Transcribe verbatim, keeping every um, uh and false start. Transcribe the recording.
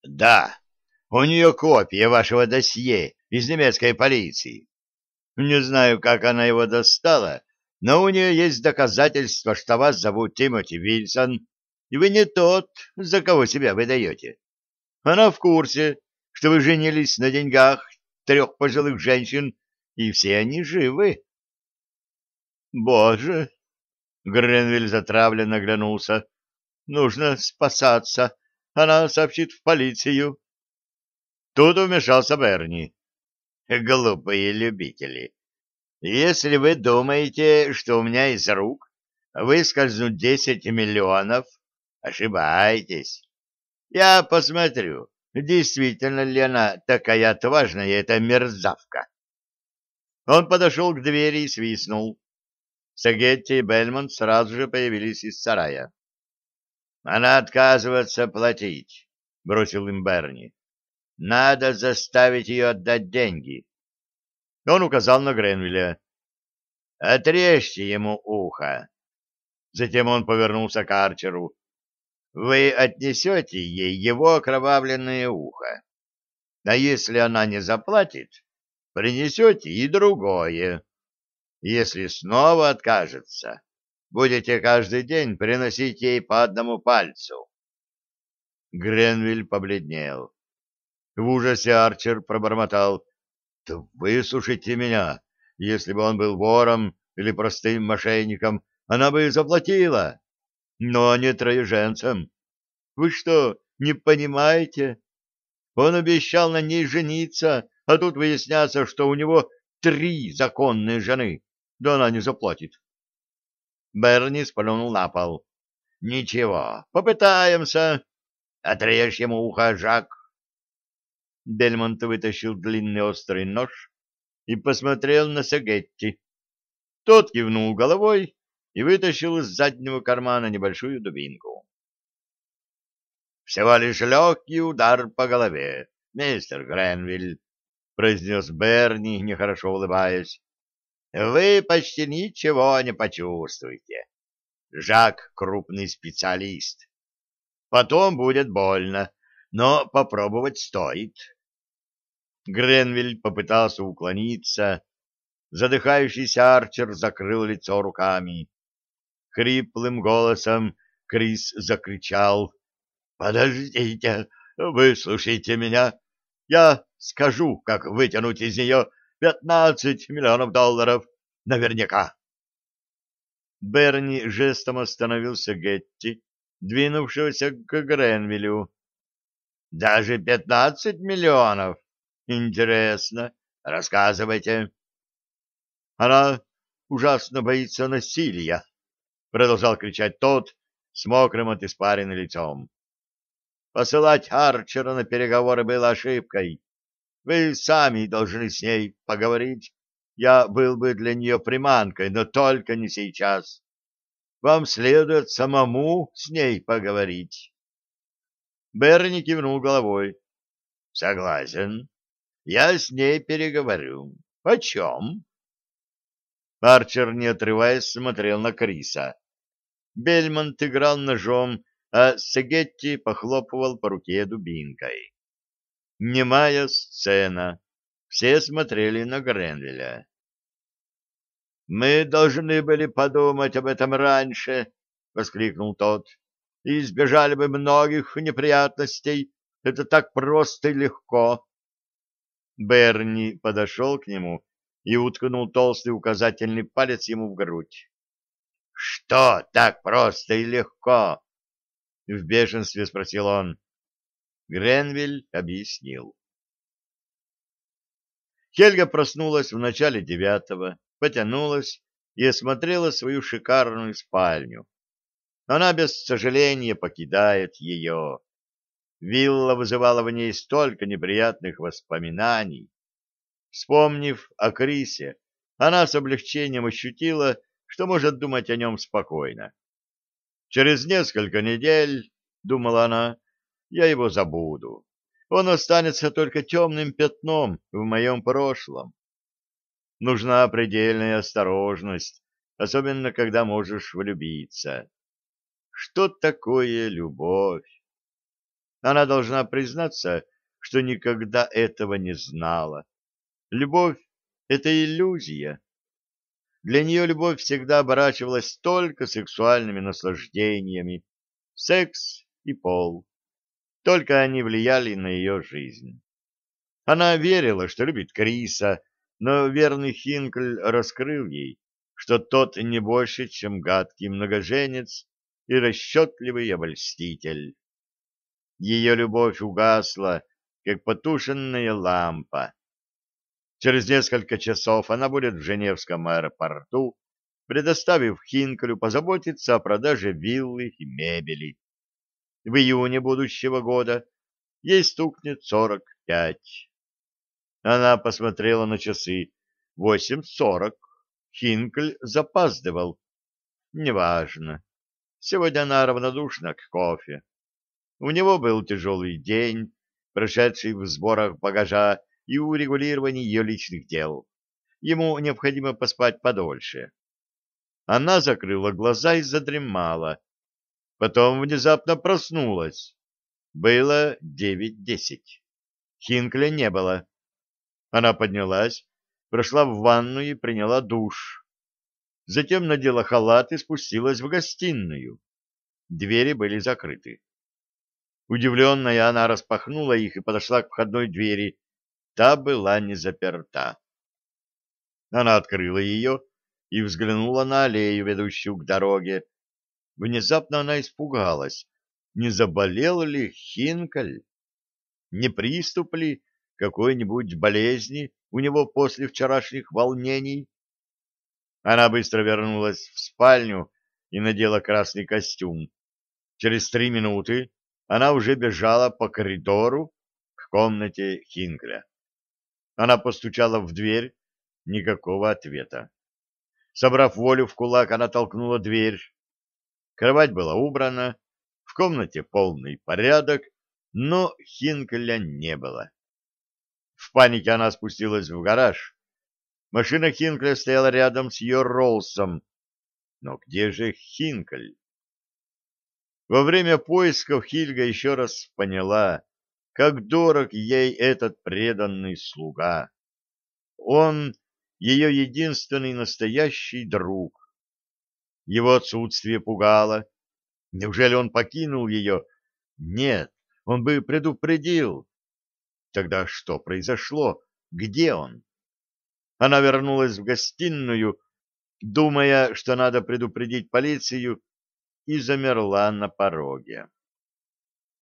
Да, у нее копия вашего досье из немецкой полиции. Не знаю, как она его достала, но у нее есть доказательства, что вас зовут Тимоти Вильсон, и вы не тот, за кого себя выдаете. Она в курсе, что вы женились на деньгах трех пожилых женщин, и все они живы. Боже! Гренвиль затравленно оглянулся. Нужно спасаться. Она сообщит в полицию. Тут вмешался Берни. Глупые любители. Если вы думаете, что у меня из рук выскользнут десять миллионов, ошибаетесь. Я посмотрю, действительно ли она такая отважная, эта мерзавка. Он подошел к двери и свистнул. Сагетти и Бельмонт сразу же появились из сарая. «Она отказывается платить», — бросил им Берни. «Надо заставить ее отдать деньги». Он указал на Гренвилля. «Отрежьте ему ухо». Затем он повернулся к Арчеру. «Вы отнесете ей его окровавленное ухо. А если она не заплатит, принесете и другое. Если снова откажется, будете каждый день приносить ей по одному пальцу». Гренвиль побледнел. В ужасе Арчер пробормотал: «Да выслушайте меня. Если бы он был вором или простым мошенником, она бы заплатила, но не троеженцем. Вы что, не понимаете? Он обещал на ней жениться, а тут выясняется, что у него три законные жены, да она не заплатит». Берни сплюнул на пол. «Ничего, попытаемся. Отрежь ему ухо, Жак». Бельмонт вытащил длинный острый нож и посмотрел на Сагетти. Тот кивнул головой и вытащил из заднего кармана небольшую дубинку. «Всего лишь легкий удар по голове, мистер Гренвиль», — произнес Берни, нехорошо улыбаясь. «Вы почти ничего не почувствуете. Жак — крупный специалист. Потом будет больно, но попробовать стоит». Гренвиль попытался уклониться. Задыхающийся Арчер закрыл лицо руками. Хриплым голосом Крис закричал: «Подождите, выслушайте меня. Я скажу, как вытянуть из нее пятнадцать миллионов долларов. Наверняка». Берни жестом остановился Гетти, двинувшегося к Гренвилю. «Даже пятнадцать миллионов? Интересно. Рассказывайте». «Она ужасно боится насилия», — продолжал кричать тот с мокрым от испарины лицом. «Посылать Арчера на переговоры было ошибкой. Вы сами должны с ней поговорить. Я был бы для нее приманкой, но только не сейчас. Вам следует самому с ней поговорить». Берни кивнул головой. «Согласен. Я с ней переговорю. О чем?» Арчер, не отрываясь, смотрел на Криса. Бельмонт играл ножом, а Сегетти похлопывал по руке дубинкой. Немая сцена. Все смотрели на Гренвилля. «Мы должны были подумать об этом раньше», — воскликнул тот, — «и избежали бы многих неприятностей. Это так просто и легко». Берни подошел к нему и уткнул толстый указательный палец ему в грудь. «Что так просто и легко?» — в бешенстве спросил он. Гренвиль объяснил. Хельга проснулась в начале девятого, потянулась и осмотрела свою шикарную спальню. Она без сожаления покидает ее. Вилла вызывала в ней столько неприятных воспоминаний. Вспомнив о Крисе, она с облегчением ощутила, что может думать о нем спокойно. «Через несколько недель, — думала она, — я его забуду. Он останется только темным пятном в моем прошлом. Нужна предельная осторожность, особенно когда можешь влюбиться. Что такое любовь?» Она должна признаться, что никогда этого не знала. Любовь — это иллюзия. Для нее любовь всегда оборачивалась только сексуальными наслаждениями. Секс и пол. Только они влияли на ее жизнь. Она верила, что любит Криса, но верный Хинкль раскрыл ей, что тот не больше, чем гадкий многоженец и расчетливый обольститель. Ее любовь угасла, как потушенная лампа. Через несколько часов она будет в Женевском аэропорту, предоставив Хинклю позаботиться о продаже виллы и мебели. В июне будущего года ей стукнет сорок пять. Она посмотрела на часы. Восемь сорок. Хинкль запаздывал. Неважно. Сегодня она равнодушна к кофе. У него был тяжелый день, прошедший в сборах багажа и урегулировании ее личных дел. Ему необходимо поспать подольше. Она закрыла глаза и задремала. Потом внезапно проснулась. Было девять десять. Хинкля не было. Она поднялась, прошла в ванную и приняла душ. Затем надела халат и спустилась в гостиную. Двери были закрыты. Удивленная, она распахнула их и подошла к входной двери. Та была не заперта. Она открыла ее и взглянула на аллею, ведущую к дороге. Внезапно она испугалась. Не заболел ли Хинкель? Не приступ ли какой-нибудь болезни у него после вчерашних волнений? Она быстро вернулась в спальню и надела красный костюм. Через три минуты она уже бежала по коридору к комнате Хинкля. Она постучала в дверь, никакого ответа. Собрав волю в кулак, она толкнула дверь. Кровать была убрана, в комнате полный порядок, но Хинкля не было. В панике она спустилась в гараж. Машина Хинкля стояла рядом с ее Роллсом. Но где же Хинкль? Во время поисков Хильга еще раз поняла, как дорог ей этот преданный слуга. Он — ее единственный настоящий друг. Его отсутствие пугало. Неужели он покинул ее? Нет, он бы предупредил. Тогда что произошло? Где он? Она вернулась в гостиную, думая, что надо предупредить полицию, и замерла на пороге.